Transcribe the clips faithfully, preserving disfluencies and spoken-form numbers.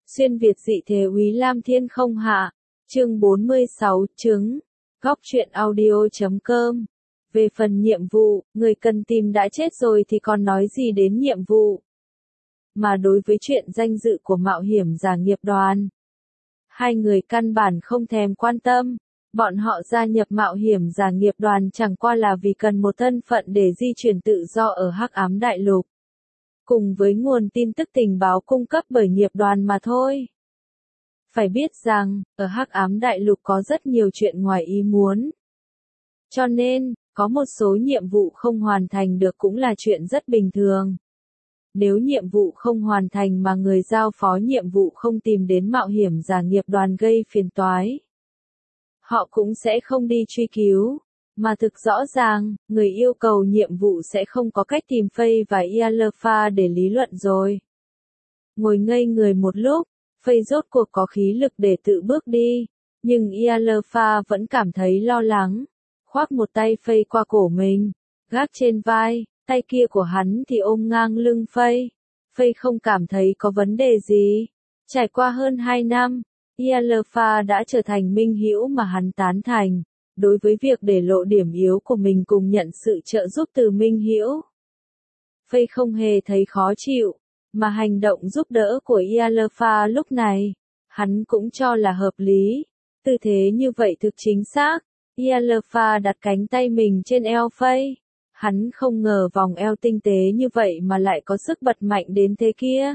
Xuyên Việt dị thế Úy Lam Thiên không hạ. Chương bốn mươi sáu, trứng. Góc truyện audio.com. Về phần nhiệm vụ, người cần tìm đã chết rồi thì còn nói gì đến nhiệm vụ. Mà đối với chuyện danh dự của mạo hiểm giả nghiệp đoàn, hai người căn bản không thèm quan tâm. Bọn họ gia nhập mạo hiểm giả nghiệp đoàn chẳng qua là vì cần một thân phận để di chuyển tự do ở Hắc Ám Đại Lục, cùng với nguồn tin tức tình báo cung cấp bởi nghiệp đoàn mà thôi. Phải biết rằng, ở Hắc Ám Đại Lục có rất nhiều chuyện ngoài ý muốn. Cho nên, có một số nhiệm vụ không hoàn thành được cũng là chuyện rất bình thường. Nếu nhiệm vụ không hoàn thành mà người giao phó nhiệm vụ không tìm đến mạo hiểm giả nghiệp đoàn gây phiền toái, họ cũng sẽ không đi truy cứu. Mà thực rõ ràng, người yêu cầu nhiệm vụ sẽ không có cách tìm Faye và Ialfa để lý luận rồi. Ngồi ngây người một lúc, Faye rốt cuộc có khí lực để tự bước đi, nhưng Ialfa vẫn cảm thấy lo lắng, khoác một tay Faye qua cổ mình, gác trên vai, tay kia của hắn thì ôm ngang lưng Faye. Faye không cảm thấy có vấn đề gì. Trải qua hơn hai năm, Ialfa đã trở thành minh hữu mà hắn tán thành. Đối với việc để lộ điểm yếu của mình cùng nhận sự trợ giúp từ minh hữu, Faye không hề thấy khó chịu, mà hành động giúp đỡ của Ialfa lúc này, hắn cũng cho là hợp lý. Tư thế như vậy thực chính xác. Ialfa đặt cánh tay mình trên eo Faye. Hắn không ngờ vòng eo tinh tế như vậy mà lại có sức bật mạnh đến thế kia.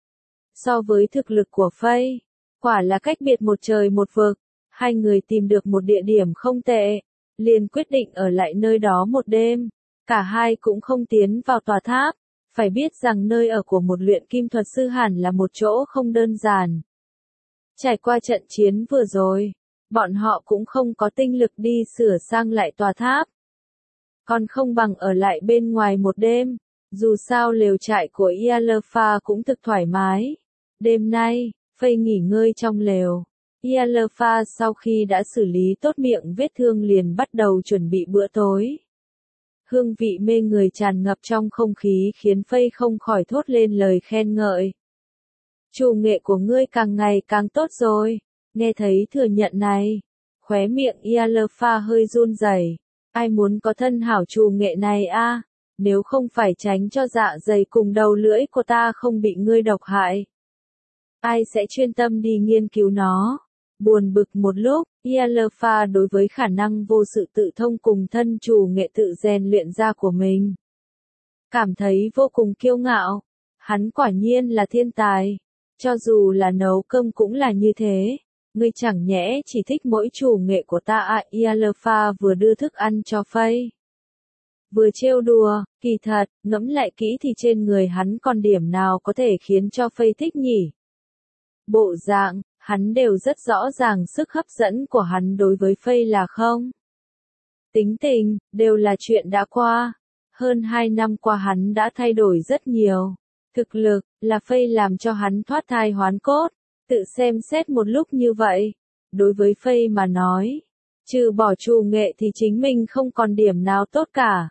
So với thực lực của Faye, quả là cách biệt một trời một vực. Hai người tìm được một địa điểm không tệ, liền quyết định ở lại nơi đó một đêm. Cả hai cũng không tiến vào tòa tháp. Phải biết rằng nơi ở của một luyện kim thuật sư hẳn là một chỗ không đơn giản. Trải qua trận chiến vừa rồi, bọn họ cũng không có tinh lực đi sửa sang lại tòa tháp. Còn không bằng ở lại bên ngoài một đêm. Dù sao lều trại của Ialfa cũng thực thoải mái. Đêm nay, Faye nghỉ ngơi trong lều. Ialfa sau khi đã xử lý tốt miệng vết thương liền bắt đầu chuẩn bị bữa tối. Hương vị mê người tràn ngập trong không khí khiến Faye không khỏi thốt lên lời khen ngợi. Chủ nghệ của ngươi càng ngày càng tốt rồi. Nghe thấy thừa nhận này, khóe miệng Ialfa hơi run rẩy. Ai muốn có thân hảo chủ nghệ này a? Nếu không phải tránh cho dạ dày cùng đầu lưỡi của ta không bị ngươi độc hại, ai sẽ chuyên tâm đi nghiên cứu nó. Buồn bực một lúc, Ialfa đối với khả năng vô sự tự thông cùng thân chủ nghệ tự rèn luyện ra của mình, cảm thấy vô cùng kiêu ngạo. Hắn quả nhiên là thiên tài. Cho dù là nấu cơm cũng là như thế. Ngươi chẳng nhẽ chỉ thích mỗi chủ nghệ của ta à? Ialfa vừa đưa thức ăn cho Faye, vừa trêu đùa. Kỳ thật, ngẫm lại kỹ thì trên người hắn còn điểm nào có thể khiến cho Faye thích nhỉ? Bộ dạng, hắn đều rất rõ ràng sức hấp dẫn của hắn đối với Faye là không. Tính tình, đều là chuyện đã qua. Hơn hai năm qua hắn đã thay đổi rất nhiều. Thực lực, là Faye làm cho hắn thoát thai hoán cốt. Tự xem xét một lúc như vậy. Đối với Faye mà nói, trừ bỏ chủ nghệ thì chính mình không còn điểm nào tốt cả.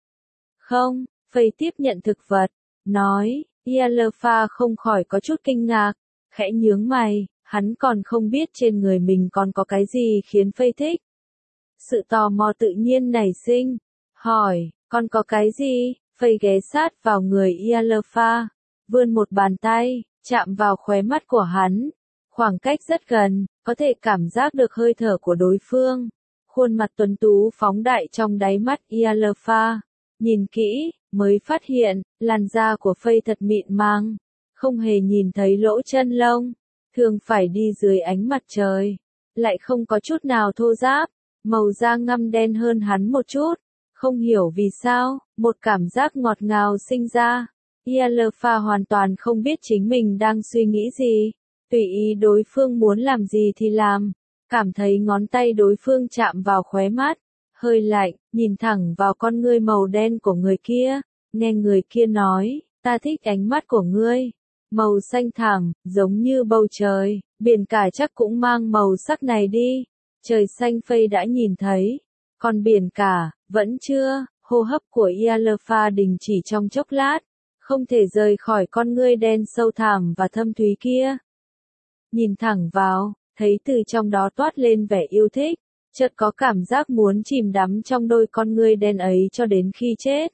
Không, Faye tiếp nhận thực vật, nói. Ialfa không khỏi có chút kinh ngạc, khẽ nhướng mày. Hắn còn không biết trên người mình còn có cái gì khiến Faye thích. Sự tò mò tự nhiên nảy sinh. Hỏi, còn có cái gì? Faye ghé sát vào người Ialfa, vươn một bàn tay, chạm vào khóe mắt của hắn. Khoảng cách rất gần, có thể cảm giác được hơi thở của đối phương. Khuôn mặt tuấn tú phóng đại trong đáy mắt Ialfa. Nhìn kỹ, mới phát hiện, làn da của Faye thật mịn màng. Không hề nhìn thấy lỗ chân lông. Thường phải đi dưới ánh mặt trời, lại không có chút nào thô ráp, màu da ngăm đen hơn hắn một chút. Không hiểu vì sao, một cảm giác ngọt ngào sinh ra. Ialfa hoàn toàn không biết chính mình đang suy nghĩ gì, tùy ý đối phương muốn làm gì thì làm. Cảm thấy ngón tay đối phương chạm vào khóe mắt, hơi lạnh, nhìn thẳng vào con ngươi màu đen của người kia, nghe người kia nói, ta thích ánh mắt của ngươi. Màu xanh thẳm, giống như bầu trời, biển cả chắc cũng mang màu sắc này đi. Trời xanh Faye đã nhìn thấy, còn biển cả, vẫn chưa. Hô hấp của Ialfa đình chỉ trong chốc lát, không thể rời khỏi con ngươi đen sâu thẳm và thâm thúy kia. nhìn thẳng vào, thấy từ trong đó toát lên vẻ yêu thích, chợt có cảm giác muốn chìm đắm trong đôi con ngươi đen ấy cho đến khi chết.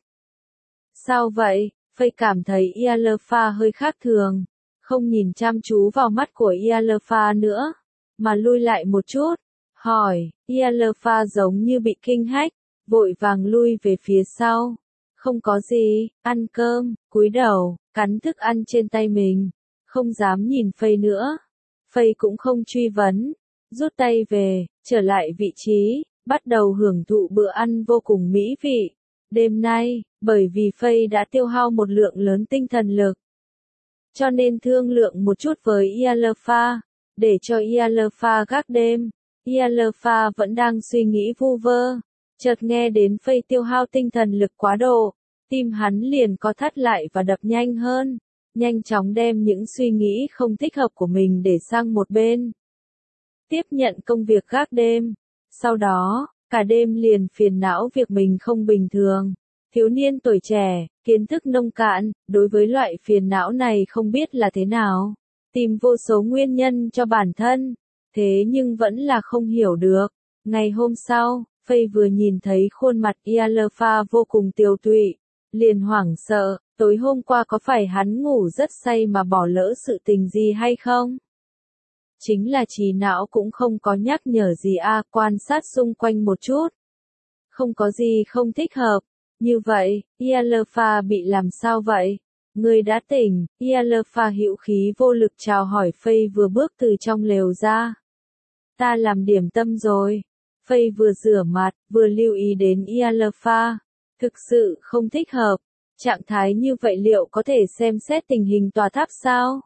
Sao vậy? Faye cảm thấy Ialfa hơi khác thường, không nhìn chăm chú vào mắt của Ialfa nữa, mà lui lại một chút, hỏi, Ialfa giống như bị kinh hách, vội vàng lui về phía sau. Không có gì, ăn cơm, cúi đầu, cắn thức ăn trên tay mình, không dám nhìn Faye nữa. Faye cũng không truy vấn, rút tay về, trở lại vị trí, bắt đầu hưởng thụ bữa ăn vô cùng mỹ vị. Đêm nay, bởi vì Faye đã tiêu hao một lượng lớn tinh thần lực, cho nên thương lượng một chút với Ialfa, để cho Ialfa gác đêm. Ialfa vẫn đang suy nghĩ vu vơ, chợt nghe đến Faye tiêu hao tinh thần lực quá độ, tim hắn liền co thắt lại và đập nhanh hơn, nhanh chóng đem những suy nghĩ không thích hợp của mình để sang một bên. Tiếp nhận công việc gác đêm, sau đó, cả đêm liền phiền não việc mình không bình thường. Thiếu niên tuổi trẻ, kiến thức nông cạn, đối với loại phiền não này không biết là thế nào, tìm vô số nguyên nhân cho bản thân, thế nhưng vẫn là không hiểu được. Ngày hôm sau, Faye vừa nhìn thấy khuôn mặt Ialfa vô cùng tiều tụy, liền hoảng sợ, tối hôm qua có phải hắn ngủ rất say mà bỏ lỡ sự tình gì hay không? Chính là trí não cũng không có nhắc nhở gì a, à, quan sát xung quanh một chút. Không có gì không thích hợp. Như vậy, Ialfa bị làm sao vậy? Người đã tỉnh, Ialfa hữu khí vô lực chào hỏi Faye vừa bước từ trong lều ra. Ta làm điểm tâm rồi. Faye vừa rửa mặt, vừa lưu ý đến Ialfa. Thực sự không thích hợp. Trạng thái như vậy liệu có thể xem xét tình hình tòa tháp sao?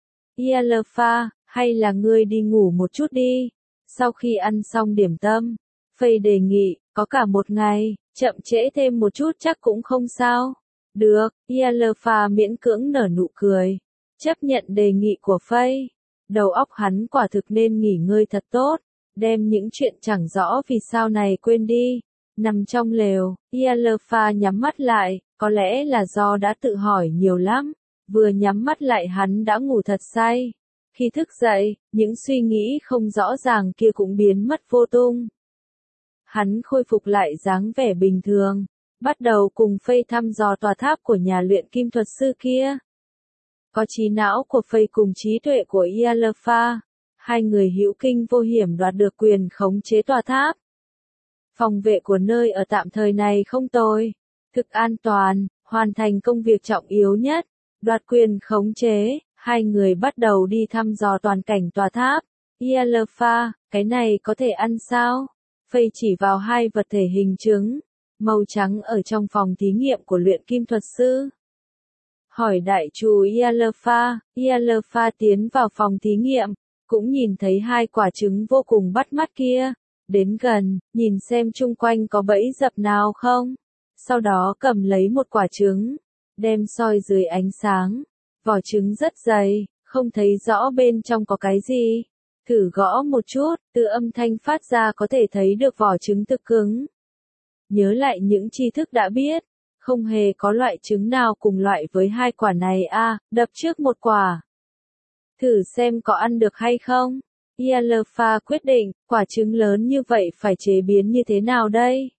Ialfa, hay là ngươi đi ngủ một chút đi. Sau khi ăn xong điểm tâm, Faye đề nghị, có cả một ngày, chậm trễ thêm một chút chắc cũng không sao. Được, Ialfa miễn cưỡng nở nụ cười, chấp nhận đề nghị của Faye. Đầu óc hắn quả thực nên nghỉ ngơi thật tốt, đem những chuyện chẳng rõ vì sao này quên đi. Nằm trong lều, Ialfa nhắm mắt lại, có lẽ là do đã tự hỏi nhiều lắm, vừa nhắm mắt lại hắn đã ngủ thật say. Khi thức dậy, những suy nghĩ không rõ ràng kia cũng biến mất vô tung. Hắn khôi phục lại dáng vẻ bình thường, bắt đầu cùng Faye thăm dò tòa tháp của nhà luyện kim thuật sư kia. Có trí não của Faye cùng trí tuệ của Ialfa, hai người hữu kinh vô hiểm đoạt được quyền khống chế tòa tháp. Phòng vệ của nơi ở tạm thời này không tồi, thực an toàn, hoàn thành công việc trọng yếu nhất, đoạt quyền khống chế, hai người bắt đầu đi thăm dò toàn cảnh tòa tháp. Ialfa, cái này có thể ăn sao? Faye chỉ vào hai vật thể hình trứng, màu trắng ở trong phòng thí nghiệm của luyện kim thuật sư. Hỏi đại trù Ialfa, Ialfa tiến vào phòng thí nghiệm, cũng nhìn thấy hai quả trứng vô cùng bắt mắt kia. Đến gần, nhìn xem chung quanh có bẫy dập nào không. Sau đó cầm lấy một quả trứng, đem soi dưới ánh sáng. Vỏ trứng rất dày, không thấy rõ bên trong có cái gì. Thử gõ một chút, từ âm thanh phát ra có thể thấy được vỏ trứng thực cứng. Nhớ lại những tri thức đã biết, không hề có loại trứng nào cùng loại với hai quả này a, à, đập trước một quả. Thử xem có ăn được hay không. Ialfa quyết định, quả trứng lớn như vậy phải chế biến như thế nào đây?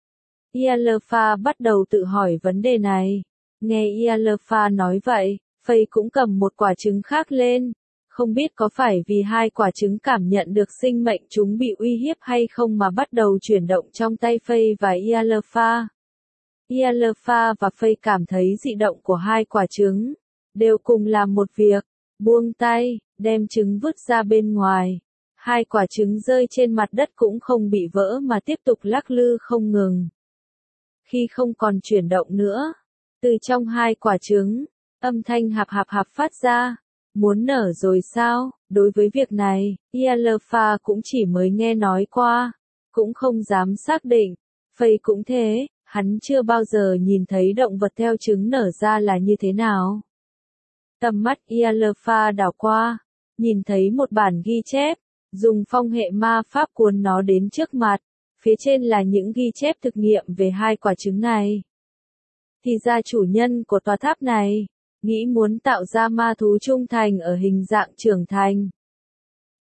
Ialfa bắt đầu tự hỏi vấn đề này. Nghe Ialfa nói vậy, Faye cũng cầm một quả trứng khác lên. Không biết có phải vì hai quả trứng cảm nhận được sinh mệnh chúng bị uy hiếp hay không mà bắt đầu chuyển động trong tay Faye và Ialfa. Ialfa và Faye cảm thấy dị động của hai quả trứng, đều cùng làm một việc, buông tay, đem trứng vứt ra bên ngoài. Hai quả trứng rơi trên mặt đất cũng không bị vỡ mà tiếp tục lắc lư không ngừng. Khi không còn chuyển động nữa, từ trong hai quả trứng, âm thanh hạp hạp hạp phát ra. Muốn nở rồi sao? Đối với việc này, Ialfa cũng chỉ mới nghe nói qua, cũng không dám xác định. Faye cũng thế, hắn chưa bao giờ nhìn thấy động vật theo trứng nở ra là như thế nào. Tầm mắt Ialfa đảo qua, nhìn thấy một bản ghi chép, dùng phong hệ ma pháp cuốn nó đến trước mặt, phía trên là những ghi chép thực nghiệm về hai quả trứng này. Thì ra chủ nhân của tòa tháp này nghĩ muốn tạo ra ma thú trung thành ở hình dạng trưởng thành.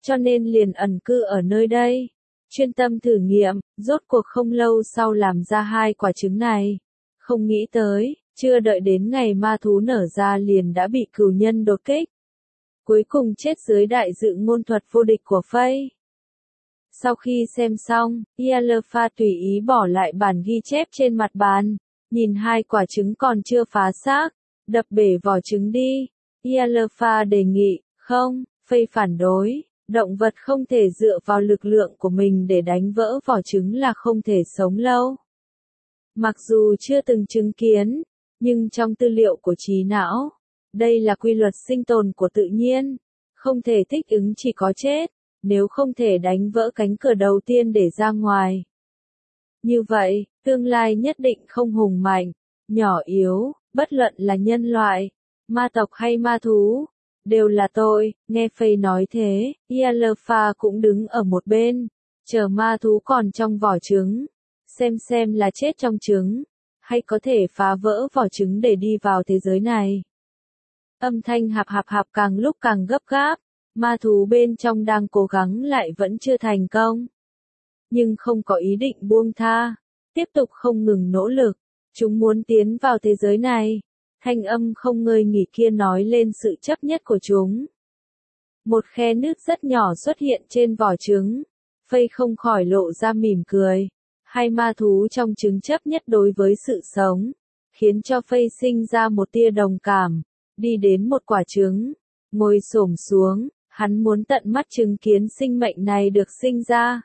cho nên liền ẩn cư ở nơi đây. Chuyên tâm thử nghiệm, rốt cuộc không lâu sau làm ra hai quả trứng này. Không nghĩ tới, chưa đợi đến ngày ma thú nở ra liền đã bị cừu nhân đột kích. Cuối cùng chết dưới đại dự ngôn thuật vô địch của Faye. Sau khi xem xong, Yalfa tùy ý bỏ lại bản ghi chép trên mặt bàn, nhìn hai quả trứng còn chưa phá xác, đập bể vỏ trứng đi. Yalfa đề nghị, không, Faye phản đối, động vật không thể dựa vào lực lượng của mình để đánh vỡ vỏ trứng là không thể sống lâu. Mặc dù chưa từng chứng kiến, nhưng trong tư liệu của trí não, đây là quy luật sinh tồn của tự nhiên, không thể thích ứng chỉ có chết, nếu không thể đánh vỡ cánh cửa đầu tiên để ra ngoài. Như vậy, tương lai nhất định không hùng mạnh, nhỏ yếu, bất luận là nhân loại, ma tộc hay ma thú, đều là tội. Nghe Faye nói thế, Yalfa cũng đứng ở một bên, chờ ma thú còn trong vỏ trứng, xem xem là chết trong trứng, hay có thể phá vỡ vỏ trứng để đi vào thế giới này. Âm thanh hạp hạp hạp càng lúc càng gấp gáp, ma thú bên trong đang cố gắng lại vẫn chưa thành công. Nhưng không có ý định buông tha, tiếp tục không ngừng nỗ lực, chúng muốn tiến vào thế giới này. Thanh âm không ngơi nghỉ kia nói lên sự chấp nhất của chúng. Một khe nước rất nhỏ xuất hiện trên vỏ trứng, Faye không khỏi lộ ra mỉm cười. Hai ma thú trong trứng chấp nhất đối với sự sống, khiến cho Faye sinh ra một tia đồng cảm, đi đến một quả trứng, ngồi xổm xuống, hắn muốn tận mắt chứng kiến sinh mệnh này được sinh ra.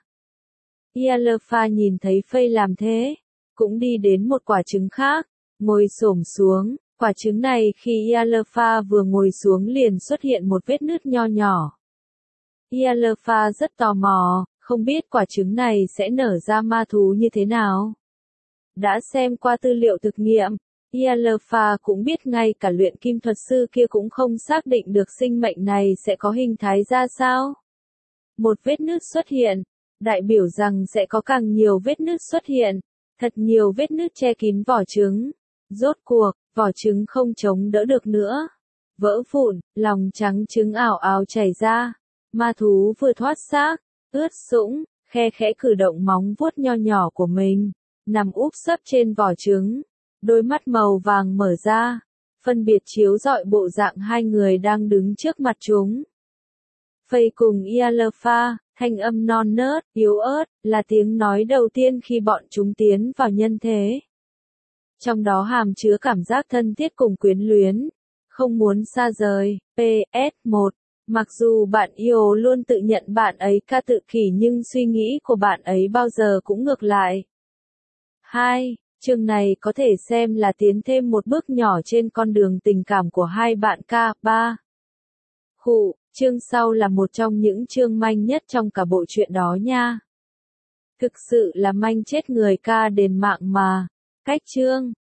Yalfa nhìn thấy Faye làm thế, cũng đi đến một quả trứng khác, ngồi xổm xuống. Quả trứng này khi Yalfa vừa ngồi xuống liền xuất hiện một vết nứt nho nhỏ. Yalfa rất tò mò, không biết quả trứng này sẽ nở ra ma thú như thế nào. Đã xem qua tư liệu thực nghiệm, Yalfa cũng biết ngay cả luyện kim thuật sư kia cũng không xác định được sinh mệnh này sẽ có hình thái ra sao. Một vết nứt xuất hiện, đại biểu rằng sẽ có càng nhiều vết nứt xuất hiện, thật nhiều vết nứt che kín vỏ trứng. Rốt cuộc, vỏ trứng không chống đỡ được nữa. Vỡ vụn, lòng trắng trứng ảo ảo chảy ra. Ma thú vừa thoát xác, ướt sũng, khe khẽ cử động móng vuốt nho nhỏ của mình, nằm úp sấp trên vỏ trứng. Đôi mắt màu vàng mở ra, phân biệt chiếu rọi bộ dạng hai người đang đứng trước mặt chúng. Faye cùng Yalfa, thanh âm non nớt, yếu ớt, là tiếng nói đầu tiên khi bọn chúng tiến vào nhân thế. Trong đó hàm chứa cảm giác thân thiết cùng quyến luyến, không muốn xa rời. pê ét một. Mặc dù bạn yêu luôn tự nhận bạn ấy ca tự kỷ nhưng suy nghĩ của bạn ấy bao giờ cũng ngược lại. hai. Chương này có thể xem là tiến thêm một bước nhỏ trên con đường tình cảm của hai bạn ca. ba. Khụ, chương sau là một trong những chương manh nhất trong cả bộ truyện đó nha. Thực sự là manh chết người ca đền mạng mà. Cách chương